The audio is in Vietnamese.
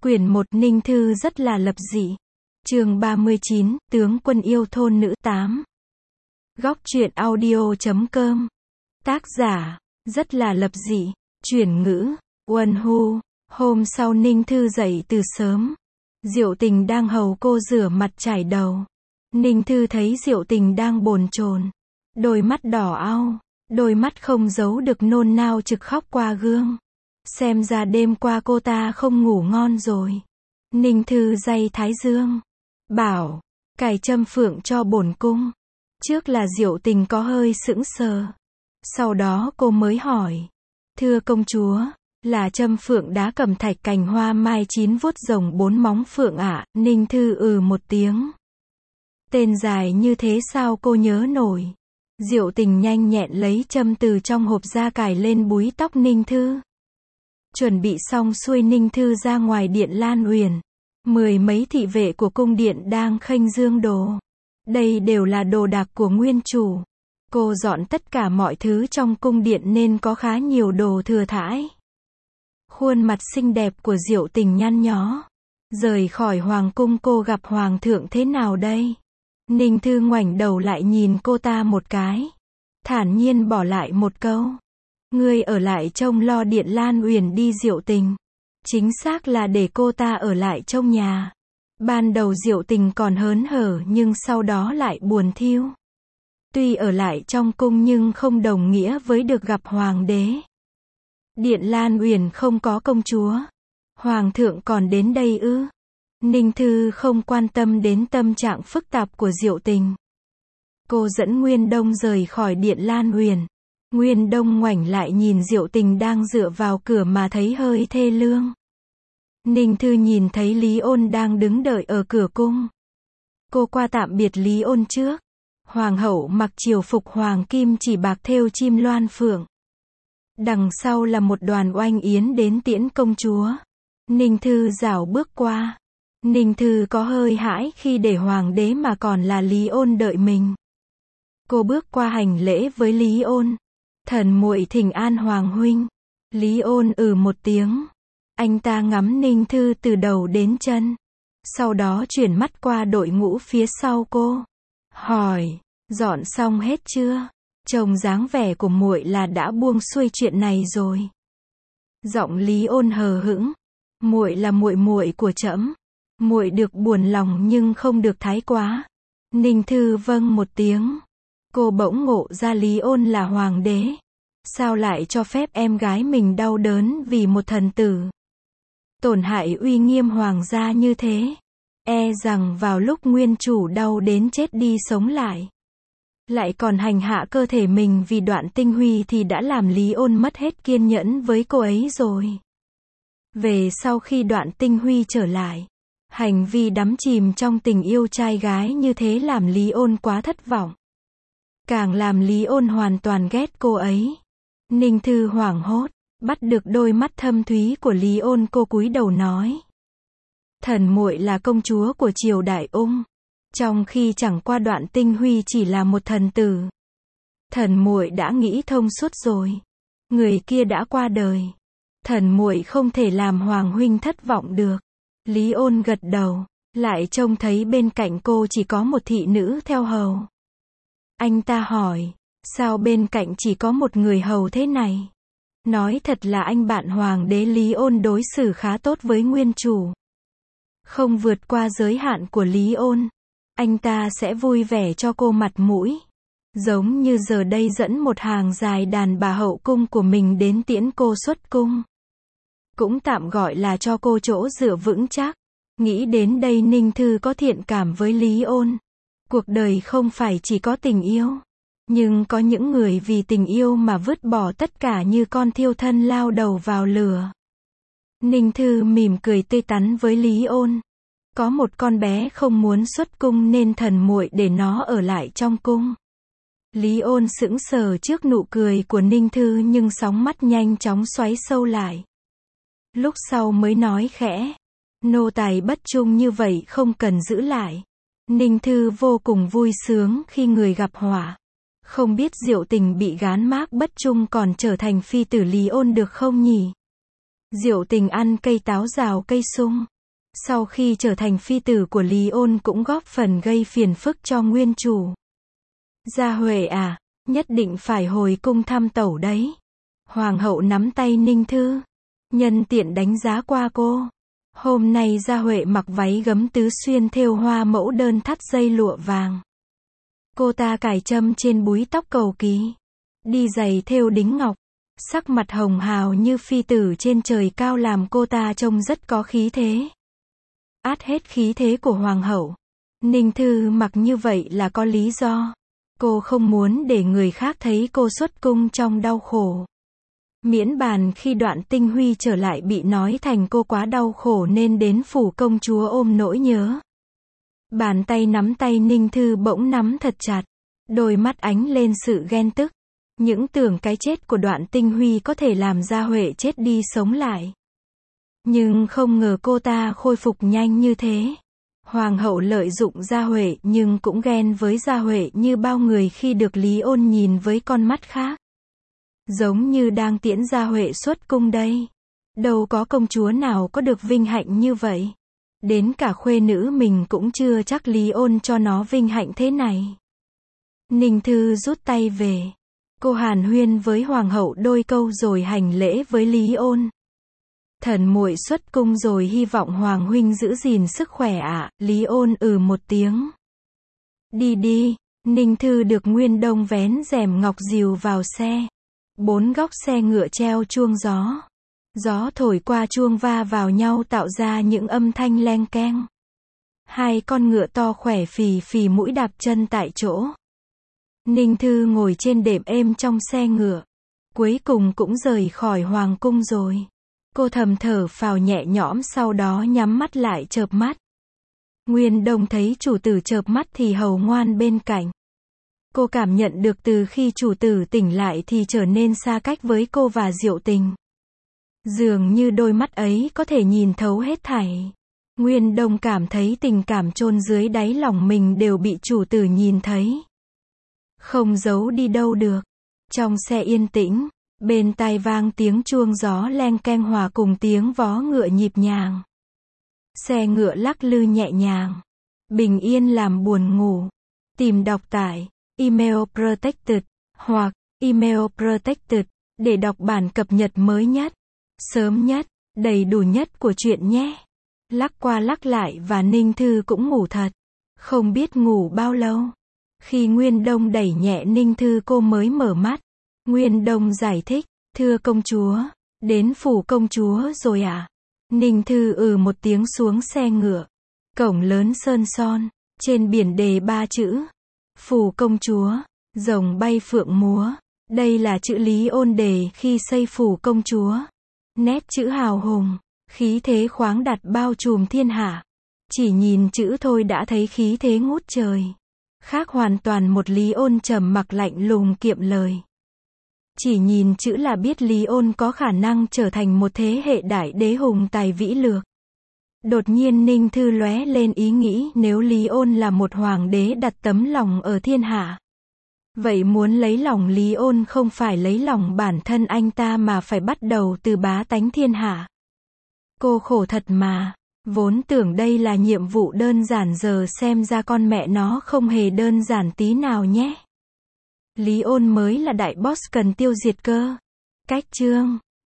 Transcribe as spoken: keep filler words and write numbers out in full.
Quyển một Ninh Thư rất là lập dị. Chương ba mươi chín, Tướng quân yêu thôn nữ tám. Góc truyện audio chấm com. Tác giả, rất là lập dị. Chuyển ngữ, Uân Hu. Hôm sau Ninh Thư dậy từ sớm. Diệu Tình đang hầu cô rửa mặt chải đầu. Ninh Thư thấy Diệu Tình đang bồn chồn, đôi mắt đỏ au, đôi mắt không giấu được nôn nao trực khóc qua gương. Xem ra đêm qua cô ta không ngủ ngon rồi. Ninh Thư day thái dương, bảo, cài châm phượng cho bổn cung. Trước là Diệu Tình có hơi sững sờ. Sau đó cô mới hỏi, thưa công chúa, là châm phượng đá cẩm thạch cành hoa mai chín vuốt rồng bốn móng phượng ạ. À? Ninh Thư ừ một tiếng. Tên dài như thế sao cô nhớ nổi. Diệu Tình nhanh nhẹn lấy châm từ trong hộp ra cài lên búi tóc Ninh Thư. Chuẩn bị xong xuôi Ninh Thư ra ngoài điện Lan Uyển. Mười mấy thị vệ của cung điện đang khênh dương đồ. Đây đều là đồ đạc của nguyên chủ. Cô dọn tất cả mọi thứ trong cung điện nên có khá nhiều đồ thừa thãi. Khuôn mặt xinh đẹp của Diệu Tình nhăn nhó. Rời khỏi hoàng cung cô gặp hoàng thượng thế nào đây? Ninh Thư ngoảnh đầu lại nhìn cô ta một cái. Thản nhiên bỏ lại một câu. Ngươi ở lại trông lo điện Lan Uyển đi Diệu Tình. Chính xác là để cô ta ở lại trông nhà. Ban đầu Diệu Tình còn hớn hở nhưng sau đó lại buồn thiu. Tuy ở lại trong cung nhưng không đồng nghĩa với được gặp hoàng đế. Điện Lan Uyển không có công chúa. Hoàng thượng còn đến đây ư? Ninh Thư không quan tâm đến tâm trạng phức tạp của Diệu Tình. Cô dẫn Nguyên Đông rời khỏi điện Lan Uyển. Nguyên Đông ngoảnh lại nhìn Diệu Tình đang dựa vào cửa mà thấy hơi thê lương. Ninh Thư nhìn thấy Lý Ôn đang đứng đợi ở cửa cung. Cô qua tạm biệt Lý Ôn trước. Hoàng hậu mặc triều phục hoàng kim chỉ bạc thêu chim loan phượng. Đằng sau là một đoàn oanh yến đến tiễn công chúa. Ninh Thư rảo bước qua. Ninh Thư có hơi hãi khi để hoàng đế mà còn là Lý Ôn đợi mình. Cô bước qua hành lễ với Lý Ôn. Thần muội thỉnh an hoàng huynh. Lý Ôn ừ một tiếng. Anh ta ngắm Ninh Thư từ đầu đến chân. Sau đó chuyển mắt qua đội ngũ phía sau cô. Hỏi, dọn xong hết chưa? Trông dáng vẻ của muội là đã buông xuôi chuyện này rồi. Giọng Lý Ôn hờ hững. Muội là muội muội của trẫm. Muội được buồn lòng nhưng không được thái quá. Ninh Thư vâng một tiếng. Cô bỗng ngộ ra Lý Ôn là hoàng đế. Sao lại cho phép em gái mình đau đớn vì một thần tử? Tổn hại uy nghiêm hoàng gia như thế. E rằng vào lúc nguyên chủ đau đến chết đi sống lại. Lại còn hành hạ cơ thể mình vì Đoạn Tinh Huy thì đã làm Lý Ôn mất hết kiên nhẫn với cô ấy rồi. Về sau khi Đoạn Tinh Huy trở lại. Hành vi đắm chìm trong tình yêu trai gái như thế làm Lý Ôn quá thất vọng. Càng làm Lý Ôn hoàn toàn ghét cô ấy. Ninh Thư hoảng hốt, bắt được đôi mắt thâm thúy của Lý Ôn, cô cúi đầu nói. Thần muội là công chúa của triều Đại Ung. Trong khi chẳng qua Đoạn Tinh Huy chỉ là một thần tử. Thần muội đã nghĩ thông suốt rồi. Người kia đã qua đời. Thần muội không thể làm hoàng huynh thất vọng được. Lý Ôn gật đầu, lại trông thấy bên cạnh cô chỉ có một thị nữ theo hầu. Anh ta hỏi, sao bên cạnh chỉ có một người hầu thế này? Nói thật là anh bạn hoàng đế Lý Ôn đối xử khá tốt với nguyên chủ. Không vượt qua giới hạn của Lý Ôn. Anh ta sẽ vui vẻ cho cô mặt mũi. Giống như giờ đây dẫn một hàng dài đàn bà hậu cung của mình đến tiễn cô xuất cung. Cũng tạm gọi là cho cô chỗ dựa vững chắc. Nghĩ đến đây Ninh Thư có thiện cảm với Lý Ôn. Cuộc đời không phải chỉ có tình yêu. Nhưng có những người vì tình yêu mà vứt bỏ tất cả như con thiêu thân lao đầu vào lửa. Ninh Thư mỉm cười tươi tắn với Lý Ôn. Có một con bé không muốn xuất cung nên thần muội để nó ở lại trong cung. Lý Ôn sững sờ trước nụ cười của Ninh Thư nhưng sóng mắt nhanh chóng xoáy sâu lại. Lúc sau mới nói khẽ. Nô tài bất trung như vậy không cần giữ lại. Ninh Thư vô cùng vui sướng khi người gặp họa. Không biết Diệu Tình bị gán mác bất trung còn trở thành phi tử Lý Ôn được không nhỉ? Diệu Tình ăn cây táo rào cây sung. Sau khi trở thành phi tử của Lý Ôn cũng góp phần gây phiền phức cho nguyên chủ. Gia Huệ à, nhất định phải hồi cung thăm tẩu đấy. Hoàng hậu nắm tay Ninh Thư, nhân tiện đánh giá qua cô. Hôm nay Gia Huệ mặc váy gấm tứ xuyên thêu hoa mẫu đơn thắt dây lụa vàng. Cô ta cài trâm trên búi tóc cầu kỳ, đi giày thêu đính ngọc, sắc mặt hồng hào như phi tử trên trời cao làm cô ta trông rất có khí thế. Át hết khí thế của hoàng hậu. Ninh Thư mặc như vậy là có lý do. Cô không muốn để người khác thấy cô xuất cung trong đau khổ. Miễn bàn khi Đoạn Tinh Huy trở lại bị nói thành cô quá đau khổ nên đến phủ công chúa ôm nỗi nhớ. Bàn tay nắm tay Ninh Thư bỗng nắm thật chặt. Đôi mắt ánh lên sự ghen tức. Những tưởng cái chết của Đoạn Tinh Huy có thể làm Gia Huệ chết đi sống lại. Nhưng không ngờ cô ta khôi phục nhanh như thế. Hoàng hậu lợi dụng Gia Huệ nhưng cũng ghen với Gia Huệ như bao người khi được Lý Ôn nhìn với con mắt khác. Giống như đang tiễn Gia Huệ xuất cung đây. Đâu có công chúa nào có được vinh hạnh như vậy. Đến cả khuê nữ mình cũng chưa chắc Lý Ôn cho nó vinh hạnh thế này. Ninh Thư rút tay về. Cô hàn huyên với hoàng hậu đôi câu rồi hành lễ với Lý Ôn. Thần muội xuất cung rồi, hy vọng hoàng huynh giữ gìn sức khỏe ạ. À. Lý Ôn ừ một tiếng. Đi đi. Ninh Thư được Nguyên Đông vén rèm ngọc dìu vào xe. Bốn góc xe ngựa treo chuông gió. Gió thổi qua chuông va vào nhau tạo ra những âm thanh leng keng. Hai con ngựa to khỏe phì phì mũi đạp chân tại chỗ. Ninh Thư ngồi trên đệm êm trong xe ngựa. Cuối cùng cũng rời khỏi hoàng cung rồi. Cô thầm thở phào nhẹ nhõm, sau đó nhắm mắt lại chợp mắt. Nguyên Đông thấy chủ tử chợp mắt thì hầu ngoan bên cạnh. Cô cảm nhận được từ khi chủ tử tỉnh lại thì trở nên xa cách với cô và Diệu Tình. Dường như đôi mắt ấy có thể nhìn thấu hết thảy. Nguyên Đông cảm thấy tình cảm chôn dưới đáy lòng mình đều bị chủ tử nhìn thấy. Không giấu đi đâu được. Trong xe yên tĩnh, bên tai vang tiếng chuông gió leng keng hòa cùng tiếng vó ngựa nhịp nhàng. Xe ngựa lắc lư nhẹ nhàng. Bình yên làm buồn ngủ. Tìm đọc tại Email Protected hoặc Email Protected để đọc bản cập nhật mới nhất, sớm nhất, đầy đủ nhất của truyện nhé. Lắc qua lắc lại và Ninh Thư cũng ngủ thật. Không biết ngủ bao lâu. Khi Nguyên Đông đẩy nhẹ Ninh Thư cô mới mở mắt. Nguyên Đông giải thích, thưa công chúa, đến phủ công chúa rồi à? Ninh Thư ừ một tiếng xuống xe ngựa. Cổng lớn sơn son, trên biển đề ba chữ. Phủ công chúa, rồng bay phượng múa. Đây là chữ Lý Ôn đề khi xây phủ công chúa. Nét chữ hào hùng, khí thế khoáng đạt bao trùm thiên hạ. Chỉ nhìn chữ thôi đã thấy khí thế ngút trời. Khác hoàn toàn một Lý Ôn trầm mặc lạnh lùng kiệm lời. Chỉ nhìn chữ là biết Lý Ôn có khả năng trở thành một thế hệ đại đế hùng tài vĩ lược. Đột nhiên Ninh Thư lóe lên ý nghĩ nếu Lý Ôn là một hoàng đế đặt tấm lòng ở thiên hạ. Vậy muốn lấy lòng Lý Ôn không phải lấy lòng bản thân anh ta mà phải bắt đầu từ bá tánh thiên hạ. Cô khổ thật mà. Vốn tưởng đây là nhiệm vụ đơn giản giờ xem ra con mẹ nó không hề đơn giản tí nào nhé. Lý Ôn mới là đại boss cần tiêu diệt cơ. Cách chương